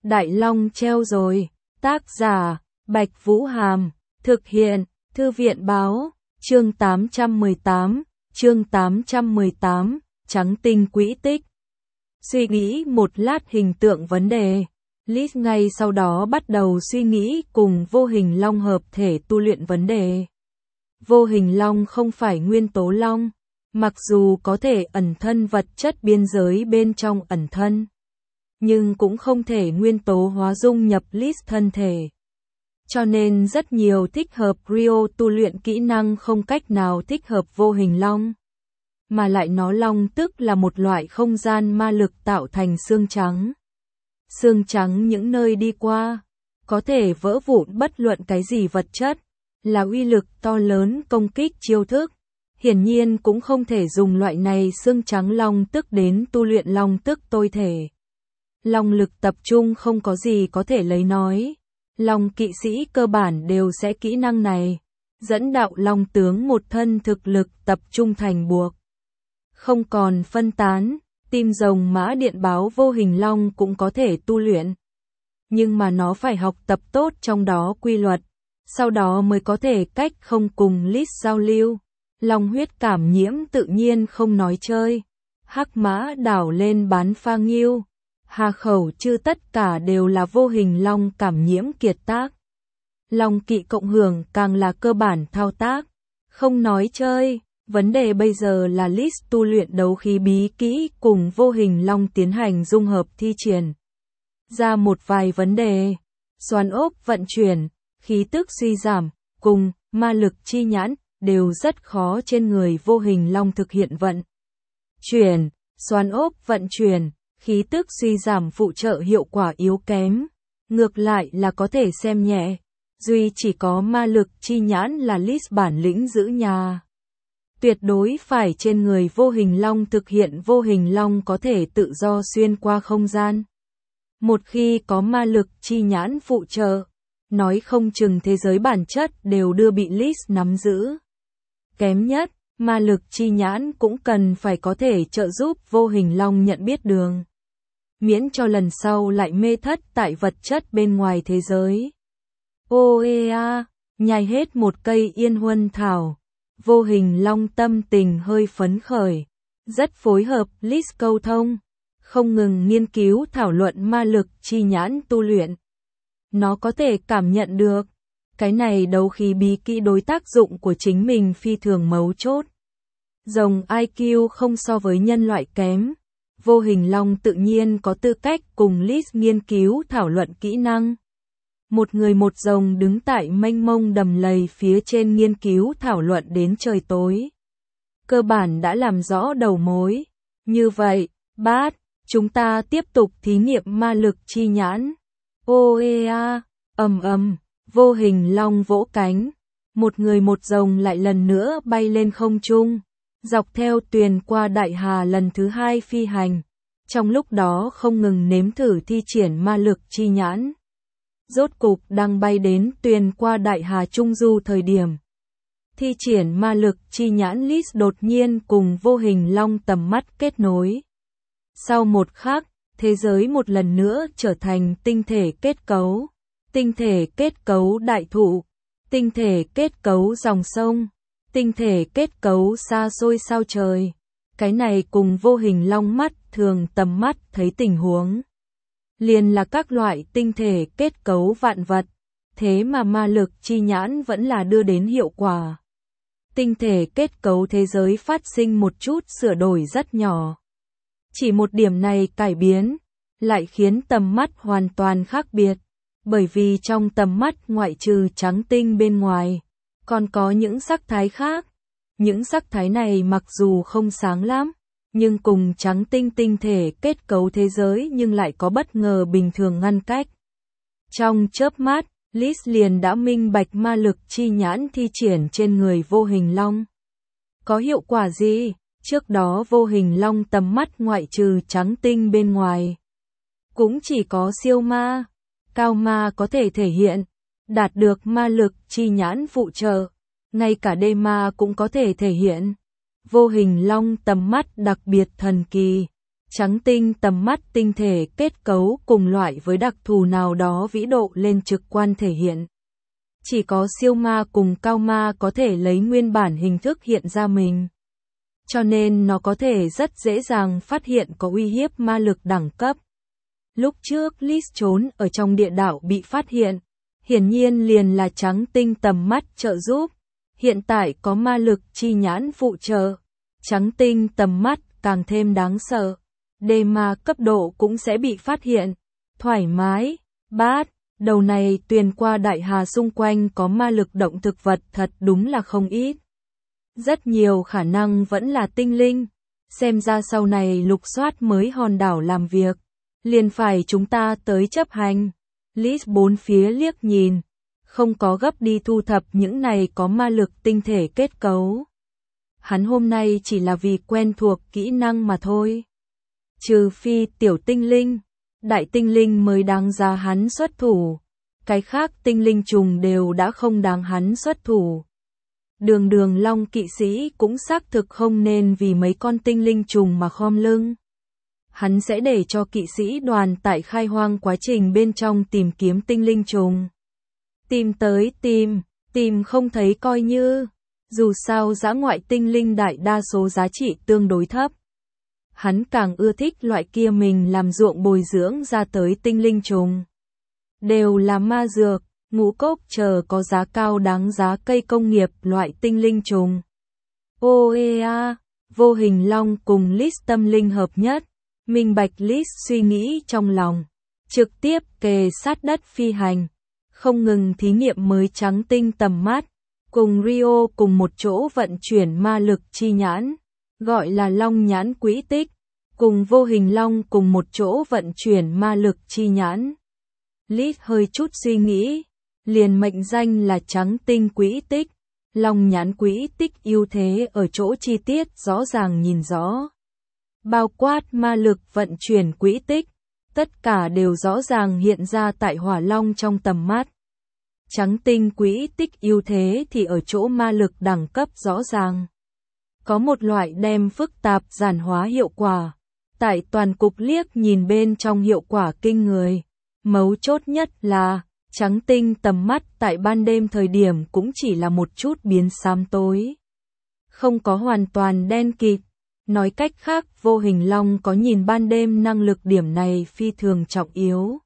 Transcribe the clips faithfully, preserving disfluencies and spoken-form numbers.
Đại Long treo rồi. Tác giả, Bạch Vũ Hàm. Thực hiện, Thư viện Báo. Chương tám trăm mười tám. Chương tám trăm mười tám. Trắng tinh quỹ tích. Suy nghĩ một lát hình tượng vấn đề. Liz ngay sau đó bắt đầu suy nghĩ cùng vô hình long hợp thể tu luyện vấn đề. Vô hình long không phải nguyên tố long, mặc dù có thể ẩn thân vật chất biên giới bên trong ẩn thân, nhưng cũng không thể nguyên tố hóa dung nhập Liz thân thể. Cho nên rất nhiều thích hợp Rio tu luyện kỹ năng không cách nào thích hợp vô hình long. Mà lại nó long tức là một loại không gian ma lực tạo thành xương trắng. Xương trắng những nơi đi qua, có thể vỡ vụn bất luận cái gì vật chất, là uy lực to lớn công kích chiêu thức. Hiển nhiên cũng không thể dùng loại này xương trắng long tức đến tu luyện long tức tôi thể. Long lực tập trung không có gì có thể lấy nói. Long kỵ sĩ cơ bản đều sẽ kỹ năng này, dẫn đạo long tướng một thân thực lực tập trung thành buộc. Không còn phân tán, tim rồng mã điện báo vô hình long cũng có thể tu luyện. Nhưng mà nó phải học tập tốt trong đó quy luật, sau đó mới có thể cách không cùng Liz giao lưu. Long huyết cảm nhiễm tự nhiên không nói chơi. Hắc mã đảo lên bán pha nghiêu. Hà khẩu chư tất cả đều là vô hình long cảm nhiễm kiệt tác. Long kỵ cộng hưởng càng là cơ bản thao tác. Không nói chơi, vấn đề bây giờ là Liz tu luyện đấu khí bí kỹ cùng vô hình long tiến hành dung hợp thi triển. Ra một vài vấn đề. Xoắn ốc vận chuyển, khí tức suy giảm, cùng ma lực chi nhãn đều rất khó trên người vô hình long thực hiện vận chuyển. Xoắn ốc vận chuyển, khí tức suy giảm phụ trợ hiệu quả yếu kém, ngược lại là có thể xem nhẹ. Duy chỉ có ma lực chi nhãn là Liz bản lĩnh giữ nhà. Tuyệt đối phải trên người vô hình long thực hiện vô hình long có thể tự do xuyên qua không gian. Một khi có ma lực chi nhãn phụ trợ, nói không chừng thế giới bản chất đều đưa bị Liz nắm giữ. Kém nhất, ma lực chi nhãn cũng cần phải có thể trợ giúp vô hình long nhận biết đường. Miễn cho lần sau lại mê thất tại vật chất bên ngoài thế giới. Ô ê a, nhai hết một cây yên huân thảo. Vô hình long tâm tình hơi phấn khởi. Rất phối hợp Liz câu thông. Không ngừng nghiên cứu thảo luận ma lực chi nhãn tu luyện. Nó có thể cảm nhận được. Cái này đấu khí bí kỹ đối tác dụng của chính mình phi thường mấu chốt. Rồng i kiu không so với nhân loại kém. Vô hình long tự nhiên có tư cách cùng Liz nghiên cứu thảo luận kỹ năng. Một người một rồng đứng tại mênh mông đầm lầy phía trên nghiên cứu thảo luận đến trời tối. Cơ bản đã làm rõ đầu mối. Như vậy, bát, chúng ta tiếp tục thí nghiệm ma lực chi nhãn. Ô ê a, ầm ầm, vô hình long vỗ cánh. Một người một rồng lại lần nữa bay lên không trung. Dọc theo tuyền qua đại hà lần thứ hai phi hành. Trong lúc đó không ngừng nếm thử thi triển ma lực chi nhãn. Rốt cục đang bay đến tuyền qua đại hà trung du thời điểm. Thi triển ma lực chi nhãn Liz đột nhiên cùng vô hình long tầm mắt kết nối. Sau một khắc, thế giới một lần nữa trở thành tinh thể kết cấu. Tinh thể kết cấu đại thụ. Tinh thể kết cấu dòng sông. Tinh thể kết cấu xa xôi sao trời. Cái này cùng vô hình long mắt thường tầm mắt thấy tình huống. Liền là các loại tinh thể kết cấu vạn vật. Thế mà ma lực chi nhãn vẫn là đưa đến hiệu quả. Tinh thể kết cấu thế giới phát sinh một chút sửa đổi rất nhỏ. Chỉ một điểm này cải biến, lại khiến tầm mắt hoàn toàn khác biệt. Bởi vì trong tầm mắt ngoại trừ trắng tinh bên ngoài, còn có những sắc thái khác. Những sắc thái này mặc dù không sáng lắm, nhưng cùng trắng tinh tinh thể kết cấu thế giới nhưng lại có bất ngờ bình thường ngăn cách. Trong chớp mắt, Liz liền đã minh bạch ma lực chi nhãn thi triển trên người vô hình long. Có hiệu quả gì? Trước đó vô hình long tầm mắt ngoại trừ trắng tinh bên ngoài. Cũng chỉ có siêu ma, cao ma có thể thể hiện, đạt được ma lực chi nhãn phụ trợ. Ngay cả đê ma cũng có thể thể hiện. Vô hình long tầm mắt đặc biệt thần kỳ. Trắng tinh tầm mắt tinh thể kết cấu cùng loại với đặc thù nào đó vĩ độ lên trực quan thể hiện. Chỉ có siêu ma cùng cao ma có thể lấy nguyên bản hình thức hiện ra mình. Cho nên nó có thể rất dễ dàng phát hiện có uy hiếp ma lực đẳng cấp. Lúc trước Liz trốn ở trong địa đạo bị phát hiện, hiển nhiên liền là trắng tinh tầm mắt trợ giúp. Hiện tại có ma lực chi nhãn phụ trợ, trắng tinh tầm mắt càng thêm đáng sợ. Đề ma cấp độ cũng sẽ bị phát hiện. Thoải mái, bát, đầu này tuyền qua đại hà xung quanh có ma lực động thực vật thật đúng là không ít. Rất nhiều khả năng vẫn là tinh linh. Xem ra sau này lục soát mới hòn đảo làm việc. Liền phải chúng ta tới chấp hành. Liz bốn phía liếc nhìn. Không có gấp đi thu thập những này có ma lực tinh thể kết cấu. Hắn hôm nay chỉ là vì quen thuộc kỹ năng mà thôi. Trừ phi tiểu tinh linh, đại tinh linh mới đáng giá hắn xuất thủ. Cái khác tinh linh trùng đều đã không đáng hắn xuất thủ. Đường đường long kỵ sĩ cũng xác thực không nên vì mấy con tinh linh trùng mà khom lưng. Hắn sẽ để cho kỵ sĩ đoàn tại khai hoang quá trình bên trong tìm kiếm tinh linh trùng. Tìm tới tìm, tìm không thấy coi như. Dù sao dã ngoại tinh linh đại đa số giá trị tương đối thấp. Hắn càng ưa thích loại kia mình làm ruộng bồi dưỡng ra tới tinh linh trùng. Đều là ma dược, ngũ cốc chờ có giá cao đáng giá cây công nghiệp loại tinh linh trùng. ô e a, vô hình long cùng Liz tâm linh hợp nhất. Minh bạch Liz suy nghĩ trong lòng. Trực tiếp kề sát đất phi hành. Không ngừng thí nghiệm mới trắng tinh tầm mắt. Cùng Rio cùng một chỗ vận chuyển ma lực chi nhãn. Gọi là long nhãn quỹ tích. Cùng vô hình long cùng một chỗ vận chuyển ma lực chi nhãn. Liz hơi chút suy nghĩ. Liền mệnh danh là trắng tinh quỹ tích. Long nhãn quỹ tích ưu thế ở chỗ chi tiết rõ ràng nhìn rõ. Bao quát ma lực vận chuyển quỹ tích. Tất cả đều rõ ràng hiện ra tại hỏa long trong tầm mắt. Trắng tinh quỹ tích ưu thế thì ở chỗ ma lực đẳng cấp rõ ràng. Có một loại đem phức tạp giản hóa hiệu quả. Tại toàn cục liếc nhìn bên trong hiệu quả kinh người. Mấu chốt nhất là, trắng tinh tầm mắt tại ban đêm thời điểm cũng chỉ là một chút biến xám tối. Không có hoàn toàn đen kịt. Nói cách khác vô hình long có nhìn ban đêm năng lực điểm này phi thường trọng yếu.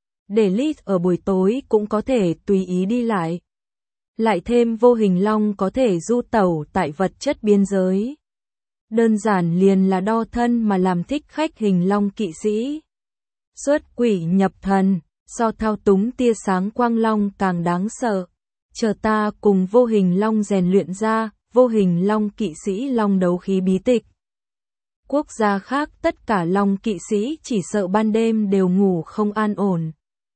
Để Liz ở buổi tối cũng có thể tùy ý đi lại. Lại thêm vô hình long có thể du tẩu tại vật chất biên giới. Đơn giản liền là đo thân mà làm thích khách hình long kỵ sĩ. Xuất quỷ nhập thần, so thao túng tia sáng quang long càng đáng sợ. Chờ ta cùng vô hình long rèn luyện ra, vô hình long kỵ sĩ long đấu khí bí tịch. Quốc gia khác tất cả long kỵ sĩ chỉ sợ ban đêm đều ngủ không an ổn.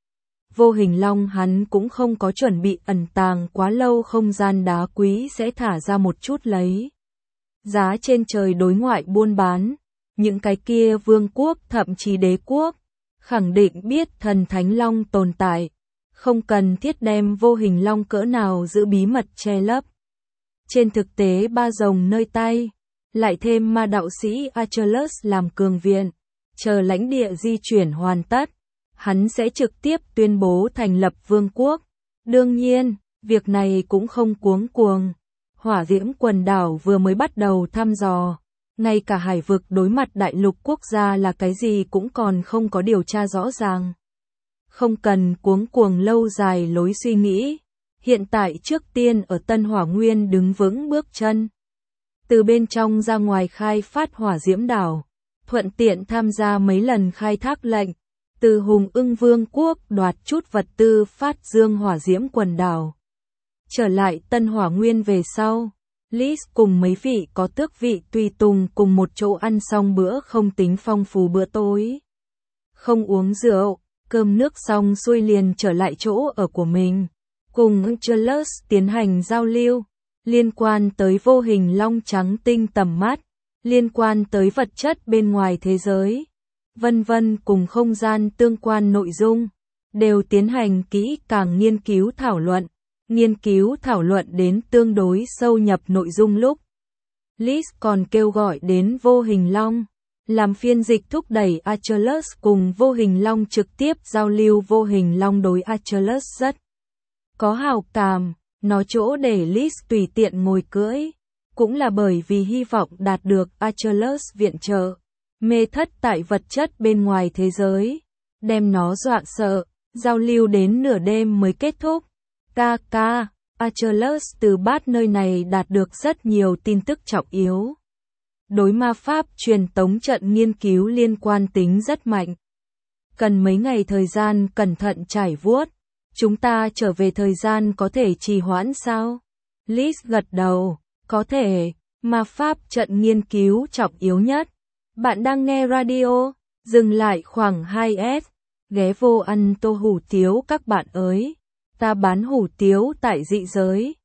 Vô hình long hắn cũng không có chuẩn bị ẩn tàng quá lâu không gian đá quý sẽ thả ra một chút lấy. Giá trên trời đối ngoại buôn bán, những cái kia vương quốc thậm chí đế quốc, khẳng định biết thần thánh long tồn tại, không cần thiết đem vô hình long cỡ nào giữ bí mật che lấp. Trên thực tế ba rồng nơi tay, lại thêm ma đạo sĩ Achilles làm cường viện, chờ lãnh địa di chuyển hoàn tất, hắn sẽ trực tiếp tuyên bố thành lập vương quốc. Đương nhiên, việc này cũng không cuống cuồng. Hỏa diễm quần đảo vừa mới bắt đầu thăm dò, ngay cả hải vực đối mặt đại lục quốc gia là cái gì cũng còn không có điều tra rõ ràng. Không cần cuống cuồng lâu dài lối suy nghĩ, hiện tại trước tiên ở Tân Hỏa Nguyên đứng vững bước chân. Từ bên trong ra ngoài khai phát hỏa diễm đảo, thuận tiện tham gia mấy lần khai thác lệnh, từ Hùng Ưng Vương quốc đoạt chút vật tư phát dương hỏa diễm quần đảo. Trở lại Tân Hỏa Nguyên về sau, Liz cùng mấy vị có tước vị tùy tùng cùng một chỗ ăn xong bữa không tính phong phú bữa tối. Không uống rượu, cơm nước xong xuôi liền trở lại chỗ ở của mình, cùng Achilles tiến hành giao lưu, liên quan tới vô hình long trắng tinh tầm mắt, liên quan tới vật chất bên ngoài thế giới, vân vân cùng không gian tương quan nội dung, đều tiến hành kỹ càng nghiên cứu thảo luận. Nghiên cứu thảo luận đến tương đối sâu nhập nội dung lúc, Liz còn kêu gọi đến vô hình long. Làm phiên dịch thúc đẩy Achilles cùng vô hình long trực tiếp giao lưu, vô hình long đối Achilles rất có hào cảm, nó chỗ để Liz tùy tiện ngồi cưỡi, cũng là bởi vì hy vọng đạt được Achilles viện trợ, mê thất tại vật chất bên ngoài thế giới, đem nó dọa sợ, giao lưu đến nửa đêm mới kết thúc. Ca ca, Achilles từ bát nơi này đạt được rất nhiều tin tức trọng yếu. Đối ma pháp truyền tống trận nghiên cứu liên quan tính rất mạnh. Cần mấy ngày thời gian cẩn thận trải vuốt. Chúng ta trở về thời gian có thể trì hoãn sao? Liz gật đầu, có thể, ma pháp trận nghiên cứu trọng yếu nhất. Bạn đang nghe radio, dừng lại khoảng hai S, ghé vô ăn tô hủ tiếu các bạn ơi. Ta bán hủ tiếu tại dị giới.